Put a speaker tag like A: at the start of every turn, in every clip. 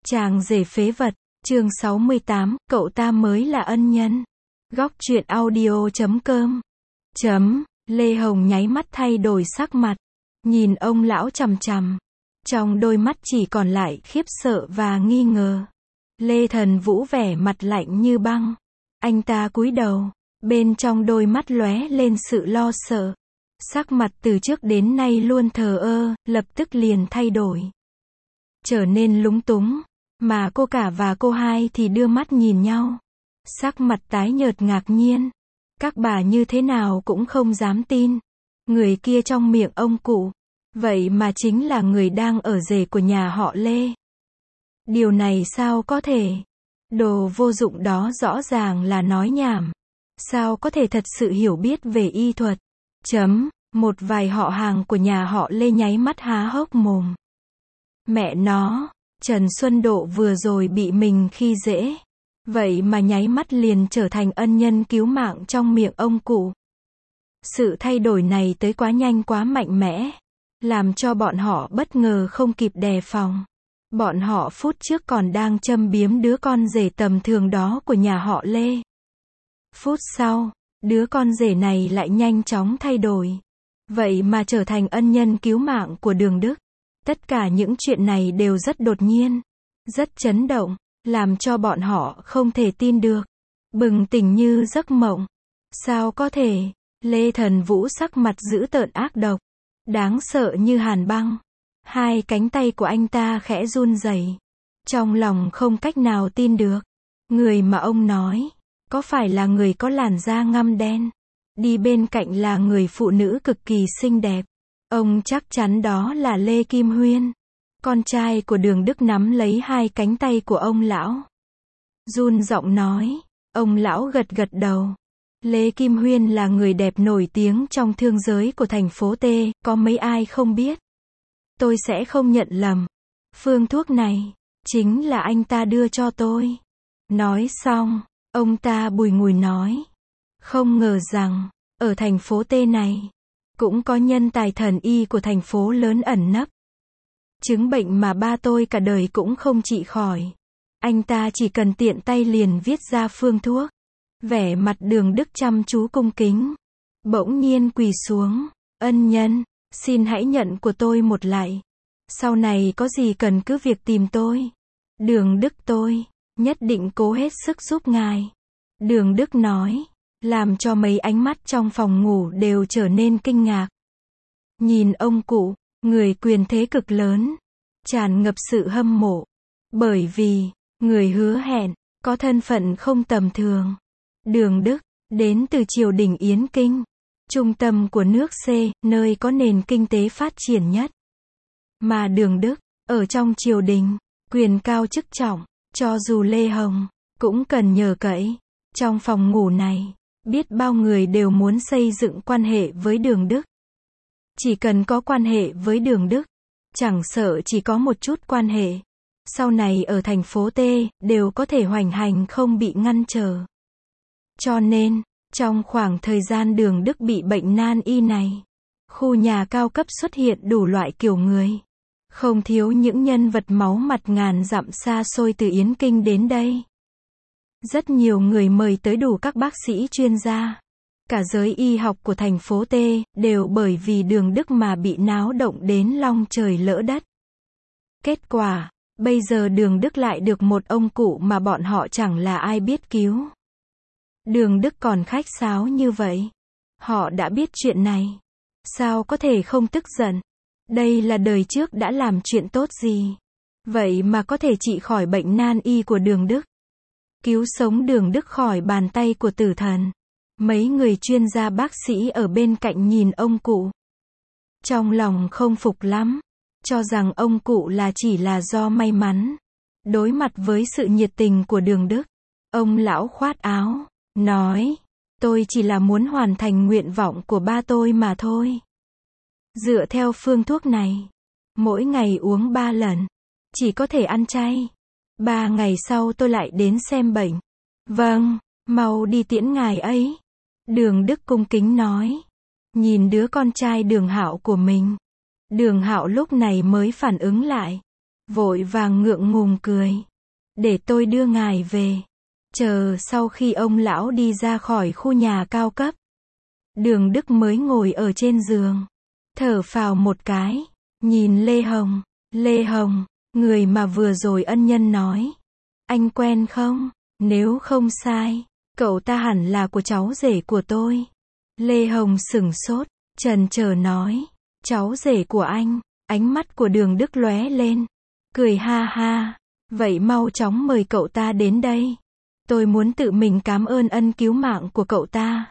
A: Chàng rể phế vật, chương 68, cậu ta mới là ân nhân. Góc truyện audio.com. Lê Hồng nháy mắt thay đổi sắc mặt, nhìn ông lão chằm chằm. Trong đôi mắt chỉ còn lại khiếp sợ và nghi ngờ. Lê Thần Vũ vẻ mặt lạnh như băng. Anh ta cúi đầu, bên trong đôi mắt lóe lên sự lo sợ. Sắc mặt từ trước đến nay luôn thờ ơ, lập tức liền thay đổi. Trở nên lúng túng, mà cô cả và cô hai thì đưa mắt nhìn nhau. Sắc mặt tái nhợt ngạc nhiên. Các bà như thế nào cũng không dám tin. Người kia trong miệng ông cụ, vậy mà chính là người đang ở rể của nhà họ Lê. Điều này sao có thể? Đồ vô dụng đó rõ ràng là nói nhảm. Sao có thể thật sự hiểu biết về y thuật? Một vài họ hàng của nhà họ Lê nháy mắt há hốc mồm. Mẹ nó, Trần Xuân Độ vừa rồi bị mình khi dễ. Vậy mà nháy mắt liền trở thành ân nhân cứu mạng trong miệng ông cụ. Sự thay đổi này tới quá nhanh quá mạnh mẽ. Làm cho bọn họ bất ngờ không kịp đề phòng. Bọn họ phút trước còn đang châm biếm đứa con rể tầm thường đó của nhà họ Lê. Phút sau, đứa con rể này lại nhanh chóng thay đổi. Vậy mà trở thành ân nhân cứu mạng của Đường Đức. Tất cả những chuyện này đều rất đột nhiên, rất chấn động, làm cho bọn họ không thể tin được. Bừng tỉnh như giấc mộng. Sao có thể? Lê Thần Vũ sắc mặt dữ tợn ác độc, đáng sợ như hàn băng. Hai cánh tay của anh ta khẽ run rẩy. Trong lòng không cách nào tin được. Người mà ông nói, có phải là người có làn da ngăm đen? Đi bên cạnh là người phụ nữ cực kỳ xinh đẹp. Ông chắc chắn đó là Lê Kim Huyên. Con trai của Đường Đức nắm lấy hai cánh tay của ông lão. Run giọng nói. Ông lão gật gật đầu. Lê Kim Huyên là người đẹp nổi tiếng trong thương giới của thành phố T, có mấy ai không biết. Tôi sẽ không nhận lầm. Phương thuốc này, chính là anh ta đưa cho tôi. Nói xong, ông ta bùi ngùi nói. Không ngờ rằng, ở thành phố T này, cũng có nhân tài thần y của thành phố lớn ẩn nấp. Chứng bệnh mà ba tôi cả đời cũng không trị khỏi. Anh ta chỉ cần tiện tay liền viết ra phương thuốc. Vẻ mặt Đường Đức chăm chú cung kính. Bỗng nhiên quỳ xuống. Ân nhân, xin hãy nhận của tôi một lạy. Sau này có gì cần cứ việc tìm tôi. Đường Đức tôi, nhất định cố hết sức giúp ngài. Đường Đức nói. Làm cho mấy ánh mắt trong phòng ngủ đều trở nên kinh ngạc. Nhìn ông cụ, người quyền thế cực lớn, tràn ngập sự hâm mộ. Bởi vì, người hứa hẹn, có thân phận không tầm thường. Đường Đức, đến từ triều đình Yến Kinh, trung tâm của nước C, nơi có nền kinh tế phát triển nhất. Mà Đường Đức, ở trong triều đình, quyền cao chức trọng, cho dù Lê Hồng, cũng cần nhờ cậy. Trong phòng ngủ này, biết bao người đều muốn xây dựng quan hệ với Đường Đức. Chỉ cần có quan hệ với Đường Đức, chẳng sợ chỉ có một chút quan hệ, sau này ở thành phố T, đều có thể hoành hành không bị ngăn trở. Cho nên, trong khoảng thời gian Đường Đức bị bệnh nan y này, khu nhà cao cấp xuất hiện đủ loại kiểu người. Không thiếu những nhân vật máu mặt ngàn dặm xa xôi từ Yến Kinh đến đây. Rất nhiều người mời tới đủ các bác sĩ chuyên gia. Cả giới y học của thành phố T, đều bởi vì Đường Đức mà bị náo động đến long trời lỡ đất. Kết quả, bây giờ Đường Đức lại được một ông cụ mà bọn họ chẳng là ai biết cứu. Đường Đức còn khách sáo như vậy. Họ đã biết chuyện này. Sao có thể không tức giận? Đây là đời trước đã làm chuyện tốt gì? Vậy mà có thể trị khỏi bệnh nan y của Đường Đức. Cứu sống Đường Đức khỏi bàn tay của tử thần. Mấy người chuyên gia bác sĩ ở bên cạnh nhìn ông cụ. Trong lòng không phục lắm. Cho rằng ông cụ là chỉ là do may mắn. Đối mặt với sự nhiệt tình của Đường Đức, ông lão khoát áo, nói, tôi chỉ là muốn hoàn thành nguyện vọng của ba tôi mà thôi. Dựa theo phương thuốc này, mỗi ngày uống 3 lần, chỉ có thể ăn chay. 3 ngày sau tôi lại đến xem bệnh. Vâng, mau đi tiễn ngài ấy. Đường Đức cung kính nói. Nhìn đứa con trai Đường Hạo của mình. Đường Hạo lúc này mới phản ứng lại. vội vàng ngượng ngùng cười. Để tôi đưa ngài về. Chờ sau khi ông lão đi ra khỏi khu nhà cao cấp, Đường Đức mới ngồi ở trên giường, thở phào một cái, nhìn Lê Hồng. Lê Hồng, người mà vừa rồi ân nhân nói. Anh quen không? Nếu không sai, cậu ta hẳn là của cháu rể của tôi. Lê Hồng sửng sốt, chần chờ nói. Cháu rể của anh. Ánh mắt của Đường Đức lóe lên, cười ha ha. Vậy mau chóng mời cậu ta đến đây. Tôi muốn tự mình cảm ơn ân cứu mạng của cậu ta.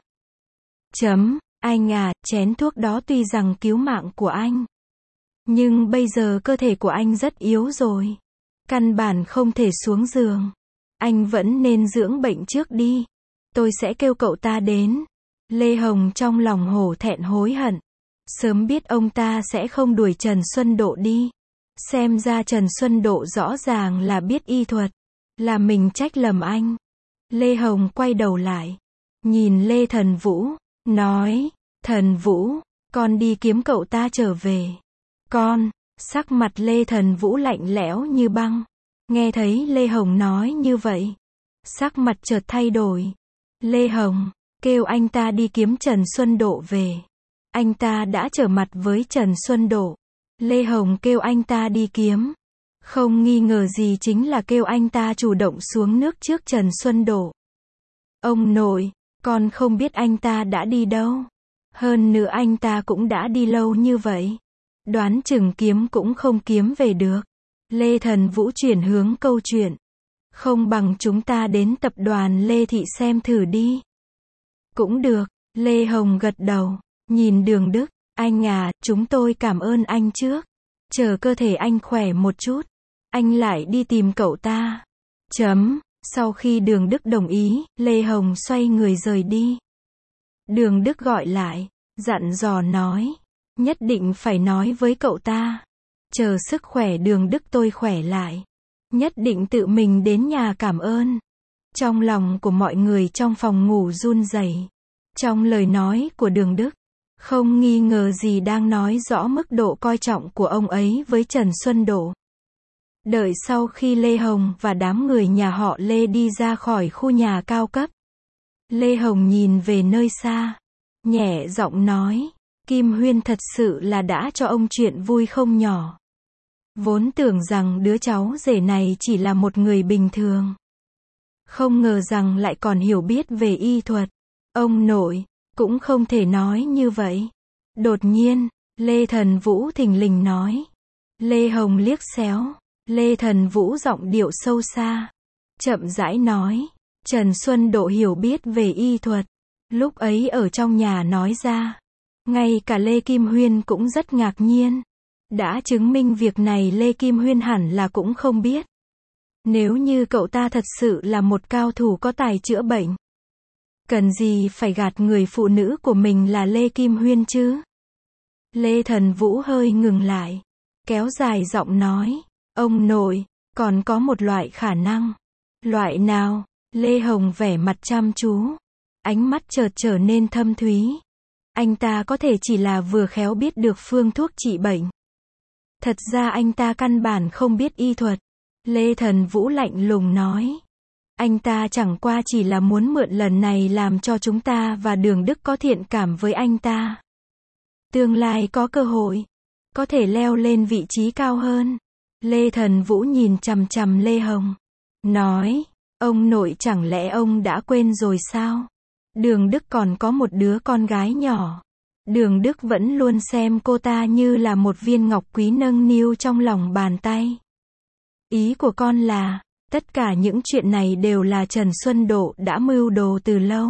A: Anh à, chén thuốc đó tuy rằng cứu mạng của anh, nhưng bây giờ cơ thể của anh rất yếu rồi. Căn bản không thể xuống giường. Anh vẫn nên dưỡng bệnh trước đi. Tôi sẽ kêu cậu ta đến. Lê Hồng trong lòng hổ thẹn hối hận. Sớm biết ông ta sẽ không đuổi Trần Xuân Độ đi. Xem ra Trần Xuân Độ rõ ràng là biết y thuật. Là mình trách lầm anh. Lê Hồng quay đầu lại, nhìn Lê Thần Vũ, nói. Thần Vũ, con đi kiếm cậu ta trở về. Con. Sắc mặt Lê Thần Vũ lạnh lẽo như băng. Nghe thấy Lê Hồng nói như vậy, sắc mặt chợt thay đổi. Lê Hồng, kêu anh ta đi kiếm Trần Xuân Độ về. Anh ta đã trở mặt với Trần Xuân Độ. Lê Hồng kêu anh ta đi kiếm, không nghi ngờ gì chính là kêu anh ta chủ động xuống nước trước Trần Xuân Độ. Ông nội, con không biết anh ta đã đi đâu. Hơn nữa anh ta cũng đã đi lâu như vậy. Đoán chừng kiếm cũng không kiếm về được. Lê Thần Vũ chuyển hướng câu chuyện. Không bằng chúng ta đến tập đoàn Lê Thị xem thử đi. Cũng được. Lê Hồng gật đầu, nhìn Đường Đức. Anh à, chúng tôi cảm ơn anh trước. Chờ cơ thể anh khỏe một chút, anh lại đi tìm cậu ta. Sau khi Đường Đức đồng ý, Lê Hồng xoay người rời đi. Đường Đức gọi lại, dặn dò nói. Nhất định phải nói với cậu ta. Chờ sức khỏe Đường Đức tôi khỏe lại, nhất định tự mình đến nhà cảm ơn. Trong lòng của mọi người trong phòng ngủ run rẩy. Trong lời nói của Đường Đức, không nghi ngờ gì đang nói rõ mức độ coi trọng của ông ấy với Trần Xuân Độ. Đợi sau khi Lê Hồng và đám người nhà họ Lê đi ra khỏi khu nhà cao cấp, Lê Hồng nhìn về nơi xa, nhẹ giọng nói. Kim Huyên thật sự là đã cho ông chuyện vui không nhỏ. Vốn tưởng rằng đứa cháu rể này chỉ là một người bình thường, không ngờ rằng lại còn hiểu biết về y thuật. Ông nội, cũng không thể nói như vậy. Đột nhiên, Lê Thần Vũ thình lình nói. Lê Hồng liếc xéo. Lê Thần Vũ giọng điệu sâu xa, chậm rãi nói. Trần Xuân Độ hiểu biết về y thuật. Lúc ấy ở trong nhà nói ra. Ngay cả Lê Kim Huyên cũng rất ngạc nhiên. Đã chứng minh việc này Lê Kim Huyên hẳn là cũng không biết. Nếu như cậu ta thật sự là một cao thủ có tài chữa bệnh, cần gì phải gạt người phụ nữ của mình là Lê Kim Huyên chứ? Lê Thần Vũ hơi ngừng lại, kéo dài giọng nói. Ông nội, còn có một loại khả năng. Loại nào? Lê Hồng vẻ mặt chăm chú, ánh mắt chợt trở nên thâm thúy. Anh ta có thể chỉ là vừa khéo biết được phương thuốc trị bệnh. Thật ra anh ta căn bản không biết y thuật. Lê Thần Vũ lạnh lùng nói. Anh ta chẳng qua chỉ là muốn mượn lần này làm cho chúng ta và Đường Đức có thiện cảm với anh ta. Tương lai có cơ hội, có thể leo lên vị trí cao hơn. Lê Thần Vũ nhìn chằm chằm Lê Hồng, nói. Ông nội chẳng lẽ ông đã quên rồi sao? Đường Đức còn có một đứa con gái nhỏ. Đường Đức vẫn luôn xem cô ta như là một viên ngọc quý nâng niu trong lòng bàn tay. Ý của con là, tất cả những chuyện này đều là Trần Xuân Độ đã mưu đồ từ lâu.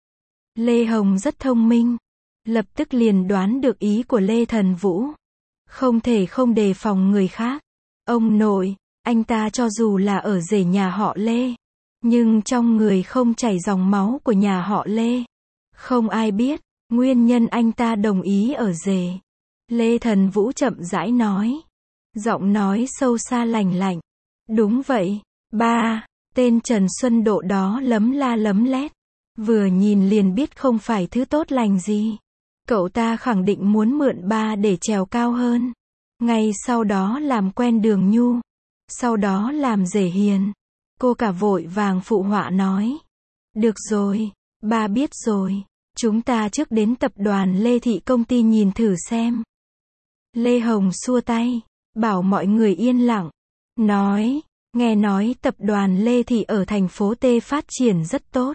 A: Lê Hồng rất thông minh, lập tức liền đoán được ý của Lê Thần Vũ. Không thể không đề phòng người khác. Ông nội, anh ta cho dù là ở rể nhà họ Lê, nhưng trong người không chảy dòng máu của nhà họ Lê. Không ai biết nguyên nhân anh ta đồng ý ở rể. Lê Thần Vũ chậm rãi nói, giọng nói sâu xa lành lạnh. Đúng vậy, ba. Tên Trần Xuân Độ đó lấm la lấm lét, vừa nhìn liền biết không phải thứ tốt lành gì. Cậu ta khẳng định muốn mượn ba để trèo cao hơn, ngay sau đó làm quen Đường Nhu. sau đó làm rể hiền. Cô cả vội vàng phụ họa nói. Được rồi, ba biết rồi. Chúng ta trước đến tập đoàn Lê Thị công ty nhìn thử xem. Lê Hồng xua tay, bảo mọi người yên lặng. Nói, nghe nói tập đoàn Lê Thị ở thành phố T phát triển rất tốt.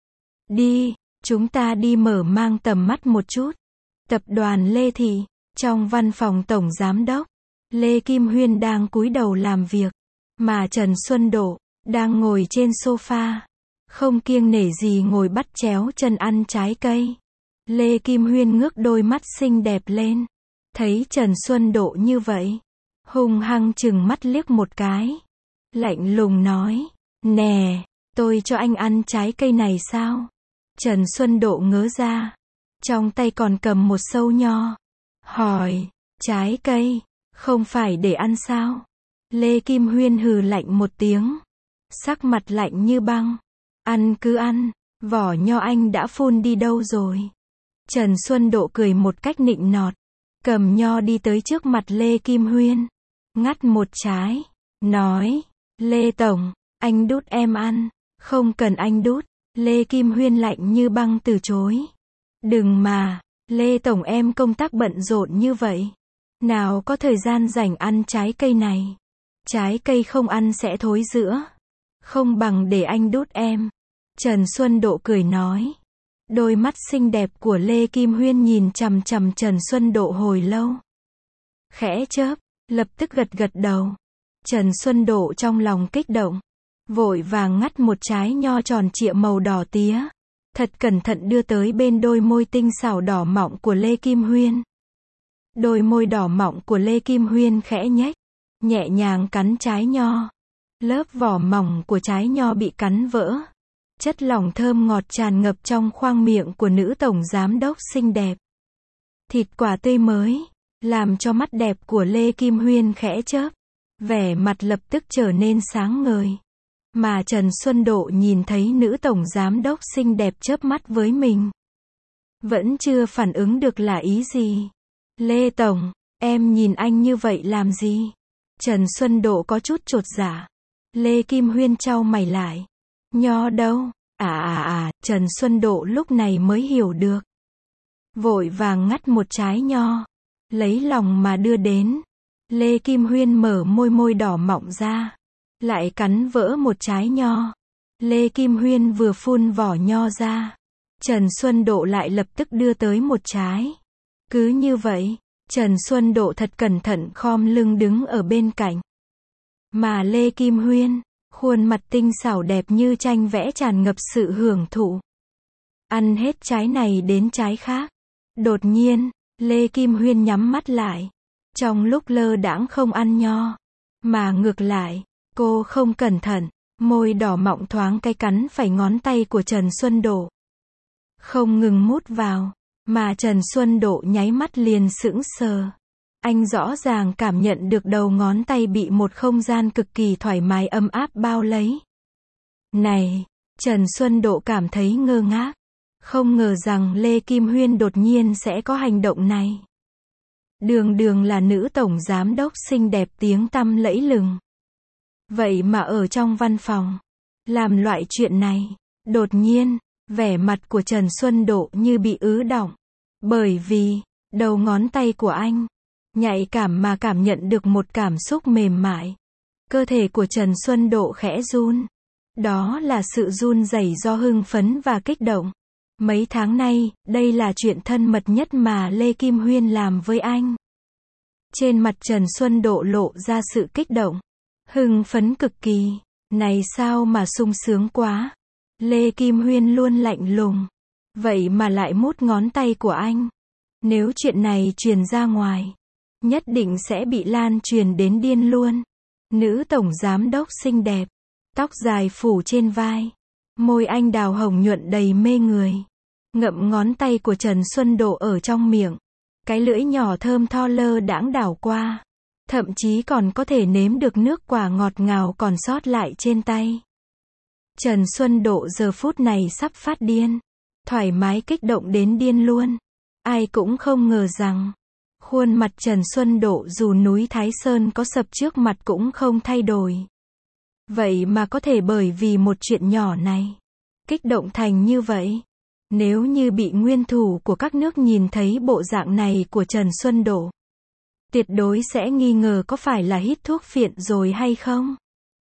A: Đi, chúng ta đi mở mang tầm mắt một chút. Tập đoàn Lê Thị, trong văn phòng tổng giám đốc, Lê Kim Huyên đang cúi đầu làm việc, mà Trần Xuân Độ đang ngồi trên sofa, không kiêng nể gì ngồi bắt chéo chân ăn trái cây. Lê Kim Huyên ngước đôi mắt xinh đẹp lên, thấy Trần Xuân Độ như vậy, hung hăng chừng mắt liếc một cái, lạnh lùng nói, nè, tôi cho anh ăn trái cây này sao? Trần Xuân Độ ngớ ra, trong tay còn cầm một sâu nho, hỏi, trái cây, không phải để ăn sao? Lê Kim Huyên hừ lạnh một tiếng, sắc mặt lạnh như băng, ăn cứ ăn, vỏ nho anh đã phun đi đâu rồi? Trần Xuân Độ cười một cách nịnh nọt, cầm nho đi tới trước mặt Lê Kim Huyên, ngắt một trái, nói, Lê Tổng, anh đút em ăn, không cần anh đút. Lê Kim Huyên lạnh như băng từ chối. Đừng mà, Lê Tổng em công tác bận rộn như vậy. Nào có thời gian rảnh ăn trái cây này. Trái cây không ăn sẽ thối rữa. Không bằng để anh đút em. Trần Xuân Độ cười nói. Đôi mắt xinh đẹp của Lê Kim Huyên nhìn chằm chằm Trần Xuân Độ hồi lâu. Khẽ chớp, lập tức gật gật đầu. Trần Xuân Độ trong lòng kích động, vội vàng ngắt một trái nho tròn trịa màu đỏ tía, thật cẩn thận đưa tới bên đôi môi tinh xảo đỏ mọng của Lê Kim Huyên. Đôi môi đỏ mọng của Lê Kim Huyên khẽ nhếch, nhẹ nhàng cắn trái nho. Lớp vỏ mỏng của trái nho bị cắn vỡ. Chất lỏng thơm ngọt tràn ngập trong khoang miệng của nữ tổng giám đốc xinh đẹp. Thịt quả tươi mới, làm cho mắt đẹp của Lê Kim Huyên khẽ chớp, vẻ mặt lập tức trở nên sáng ngời. Mà Trần Xuân Độ nhìn thấy nữ tổng giám đốc xinh đẹp chớp mắt với mình, vẫn chưa phản ứng được là ý gì. Lê Tổng, em nhìn anh như vậy làm gì? Trần Xuân Độ có chút chột dạ. Lê Kim Huyên chau mày lại. Nho đâu? Trần Xuân Độ lúc này mới hiểu được. Vội vàng ngắt một trái nho, lấy lòng mà đưa đến. Lê Kim Huyên mở môi đỏ mọng ra, lại cắn vỡ một trái nho. Lê Kim Huyên vừa phun vỏ nho ra, Trần Xuân Độ lại lập tức đưa tới một trái. Cứ như vậy, Trần Xuân Độ thật cẩn thận khom lưng đứng ở bên cạnh. Mà Lê Kim Huyên, khuôn mặt tinh xảo đẹp như tranh vẽ tràn ngập sự hưởng thụ. Ăn hết trái này đến trái khác. Đột nhiên, Lê Kim Huyên nhắm mắt lại. Trong lúc lơ đãng không ăn nho, mà ngược lại, cô không cẩn thận, môi đỏ mọng thoáng cái cắn phải ngón tay của Trần Xuân Độ. Không ngừng mút vào, mà Trần Xuân Độ nháy mắt liền sững sờ. Anh rõ ràng cảm nhận được đầu ngón tay bị một không gian cực kỳ thoải mái ấm áp bao lấy. Này, Trần Xuân Độ cảm thấy ngơ ngác. Không ngờ rằng Lê Kim Huyên đột nhiên sẽ có hành động này. Đường đường là nữ tổng giám đốc xinh đẹp tiếng tăm lẫy lừng. Vậy mà ở trong văn phòng, làm loại chuyện này. Đột nhiên, vẻ mặt của Trần Xuân Độ như bị ứ đọng. Bởi vì, đầu ngón tay của anh, nhạy cảm mà cảm nhận được một cảm xúc mềm mại. Cơ thể của Trần Xuân Độ khẽ run. Đó là sự run rẩy do hưng phấn và kích động. Mấy tháng nay, đây là chuyện thân mật nhất mà Lê Kim Huyên làm với anh. Trên mặt Trần Xuân Độ lộ ra sự kích động, hưng phấn cực kỳ. Này sao mà sung sướng quá. Lê Kim Huyên luôn lạnh lùng. Vậy mà lại mút ngón tay của anh. Nếu chuyện này truyền ra ngoài, nhất định sẽ bị lan truyền đến điên luôn. Nữ tổng giám đốc xinh đẹp, tóc dài phủ trên vai, môi anh đào hồng nhuận đầy mê người. Ngậm ngón tay của Trần Xuân Độ ở trong miệng. Cái lưỡi nhỏ thơm tho lơ đãng đảo qua. Thậm chí còn có thể nếm được nước quả ngọt ngào còn sót lại trên tay. Trần Xuân Độ giờ phút này sắp phát điên. Thoải mái kích động đến điên luôn. Ai cũng không ngờ rằng, Khuôn mặt Trần Xuân Độ dù núi Thái Sơn có sập trước mặt cũng không thay đổi. Vậy mà có thể bởi vì một chuyện nhỏ này, kích động thành như vậy. Nếu như bị nguyên thủ của các nước nhìn thấy bộ dạng này của Trần Xuân Độ, tuyệt đối sẽ nghi ngờ có phải là hít thuốc phiện rồi hay không.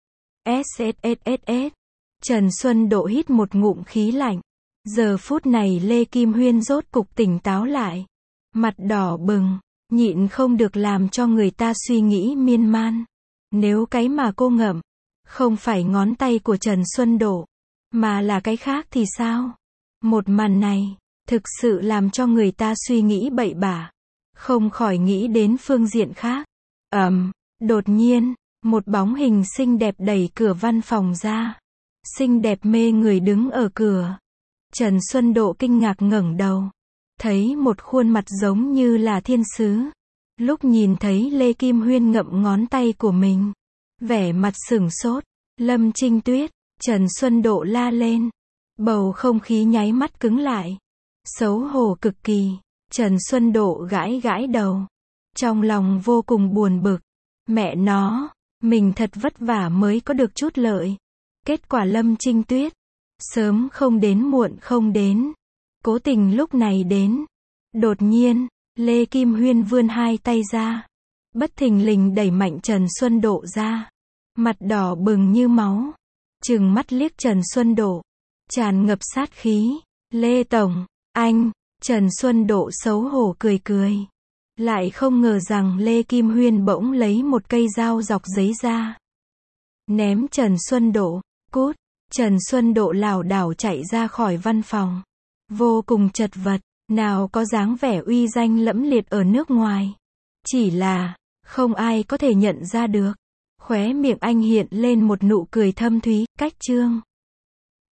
A: SSSS. Trần Xuân Độ hít một ngụm khí lạnh. Giờ phút này Lê Kim Huyên rốt cục tỉnh táo lại. Mặt đỏ bừng, nhịn không được làm cho người ta suy nghĩ miên man. Nếu cái mà cô ngậm, không phải ngón tay của Trần Xuân Độ, mà là cái khác thì sao? Một màn này, thực sự làm cho người ta suy nghĩ bậy bạ. Không khỏi nghĩ đến phương diện khác. Đột nhiên, một bóng hình xinh đẹp đẩy cửa văn phòng ra. Xinh đẹp mê người đứng ở cửa. Trần Xuân Độ kinh ngạc ngẩng đầu. Thấy một khuôn mặt giống như là thiên sứ. Lúc nhìn thấy Lê Kim Huyên ngậm ngón tay của mình, vẻ mặt sửng sốt. Lâm Trinh Tuyết, Trần Xuân Độ la lên. Bầu không khí nháy mắt cứng lại. Xấu hổ cực kỳ. Trần Xuân Độ gãi gãi đầu. Trong lòng vô cùng buồn bực. Mẹ nó, mình thật vất vả mới có được chút lợi. Kết quả Lâm Trinh Tuyết, sớm không đến muộn không đến. Cố tình lúc này đến. Đột nhiên, Lê Kim Huyên vươn hai tay ra. Bất thình lình đẩy mạnh Trần Xuân Độ ra. Mặt đỏ bừng như máu. Trừng mắt liếc Trần Xuân Độ. Tràn ngập sát khí. Lê Tổng, anh. Trần Xuân Độ xấu hổ cười cười. Lại không ngờ rằng Lê Kim Huyên bỗng lấy một cây dao dọc giấy ra. Ném Trần Xuân Độ. Cút. Trần Xuân Độ lảo đảo chạy ra khỏi văn phòng. Vô cùng chật vật. Nào có dáng vẻ uy danh lẫm liệt ở nước ngoài. Chỉ là, không ai có thể nhận ra được. Khóe miệng anh hiện lên một nụ cười thâm thúy. Cách chương